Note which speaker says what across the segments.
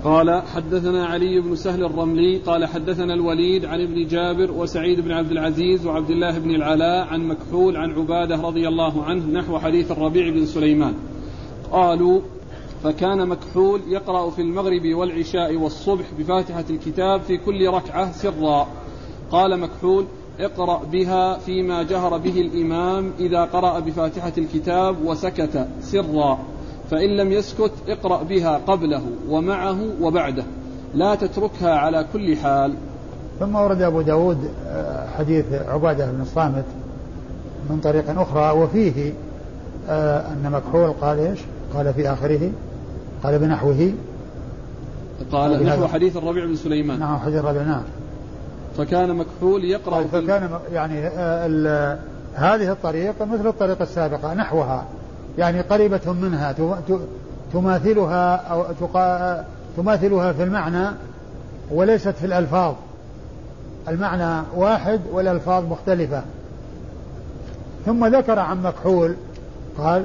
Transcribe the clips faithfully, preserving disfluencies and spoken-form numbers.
Speaker 1: قال حدثنا علي بن سهل الرملي قال حدثنا الوليد عن ابن جابر وسعيد بن عبد العزيز وعبد الله بن العلاء عن مكحول عن عبادة رضي الله عنه نحو حديث الربيع بن سليمان. قالوا فكان مكحول يقرأ في المغرب والعشاء والصبح بفاتحة الكتاب في كل ركعة سرا. قال مكحول اقرأ بها فيما جهر به الإمام إذا قرأ بفاتحة الكتاب وسكت سرا، فإن لم يسكت اقرأ بها قبله ومعه وبعده، لا تتركها على كل حال.
Speaker 2: ثم ورد أبو داود حديث عبادة بن الصامت من طريق أخرى وفيه أن مكحول قال إيش؟ قال في آخره قال بنحوه
Speaker 1: قال نحو حديث الربيع بن سليمان.
Speaker 2: نعم حديث الربيع. نعم.
Speaker 1: فكان مكحول يقرأ
Speaker 2: فكان يعني هذه الطريقة مثل الطريقة السابقة نحوها، يعني قريبة منها تماثلها أو تماثلها في المعنى وليست في الألفاظ، المعنى واحد والألفاظ مختلفة. ثم ذكر عن مكحول قال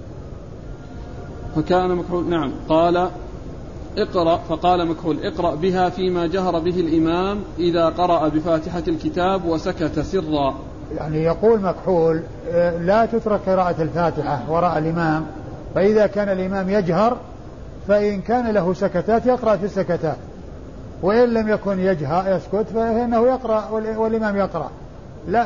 Speaker 1: فكان مكحول نعم قال اقرأ فقال مكحول اقرأ بها فيما جهر به الإمام إذا قرأ بفاتحة الكتاب وسكت سرا.
Speaker 2: يعني يقول مكحول لا تترك قراءة الفاتحة وراء الإمام، فإذا كان الإمام يجهر فإن كان له سكتات يقرأ في السكتات، وإن لم يكن يجهر يسكت فإنه يقرأ والإمام يقرأ، لا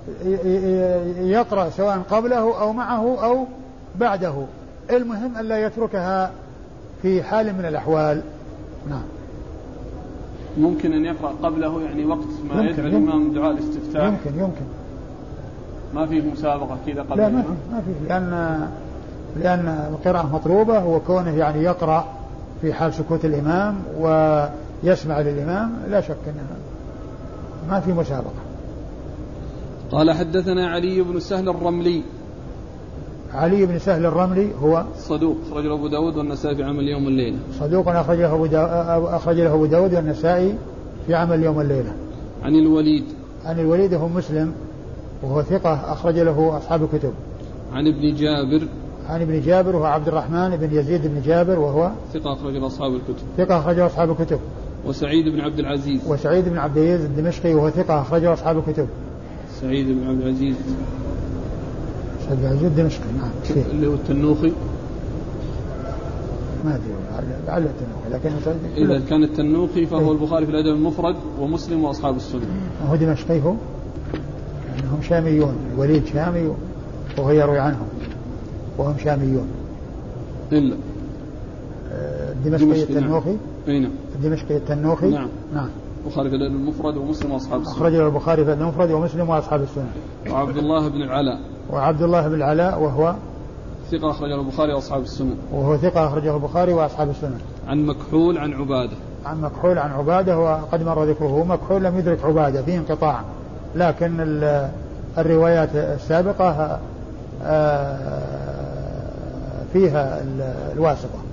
Speaker 2: يقرأ سواء قبله أو معه أو بعده، المهم أن لا يتركها في حال من الأحوال. نعم.
Speaker 1: ممكن أن يقرأ قبله يعني وقت ما يدعو الإمام دعاء الاستفتاح.
Speaker 2: يمكن يمكن
Speaker 1: ما فيه مسابقة كذا قبل.
Speaker 2: لا ما فيه ما فيه لأن لأن القراءة مطلوبة، وكونه يعني يقرأ في حال سكوت الإمام ويسمع للإمام لا شك أنه ما في مسابقة.
Speaker 1: قال حدثنا علي بن سهل الرملي.
Speaker 2: علي بن سهل الرملي هو
Speaker 1: صدوق أخرج له أبو داود والنسائي في عمل يوم الليلة.
Speaker 2: صدوق أخرج له أبو أخرج له أبو داود والنسائي في عمل يوم الليلة.
Speaker 1: عن الوليد
Speaker 2: عن الوليد هو مسلم وهو ثقة أخرج له أصحاب الكتب.
Speaker 1: عن ابن جابر
Speaker 2: عن ابن جابر وهو عبد الرحمن بن يزيد بن جابر وهو
Speaker 1: ثقة أخرج له أصحاب الكتب.
Speaker 2: ثقة أخرج له أصحاب الكتب.
Speaker 1: وسعيد بن عبد العزيز
Speaker 2: وسعيد بن عبد العزيز الدمشقي وهو ثقة أخرج له أصحاب الكتب.
Speaker 1: سعيد بن عبد العزيز
Speaker 2: سعيد بن عبد العزيز الدمشقي. نعم.
Speaker 1: اللي هو التنوخي
Speaker 2: ما أدري لعل التنوخي، لكن
Speaker 1: إذا كان التنوخي فهو البخاري في الأدب المفرد ومسلم وأصحاب السنة.
Speaker 2: هو دمشقي هو يعني هم شاميون، الوليد شامي وهو يروي عنهم وهم شاميون.
Speaker 1: إلا
Speaker 2: الدمشقي التنوخي.
Speaker 1: نعم.
Speaker 2: الدمشقي التنوخي.
Speaker 1: نعم.
Speaker 2: نعم.
Speaker 1: البخاري في الأدب المفرد ومسلم وأصحاب السنة.
Speaker 2: أخرج له البخاري في الأدب المفرد ومسلم وأصحاب السنة.
Speaker 1: وعبد الله بن العلاء.
Speaker 2: وعبد الله بن العلاء وهو
Speaker 1: ثقة أخرجه البخاري وأصحاب السنة.
Speaker 2: وهو ثقة أخرجه البخاري وأصحاب السنة.
Speaker 1: عن مكحول عن عبادة.
Speaker 2: عن مكحول عن عبادة وقد مر ذكره. مكحول لم يدرك عبادة فيه انقطاع، لكن الروايات السابقة فيها الواسطة.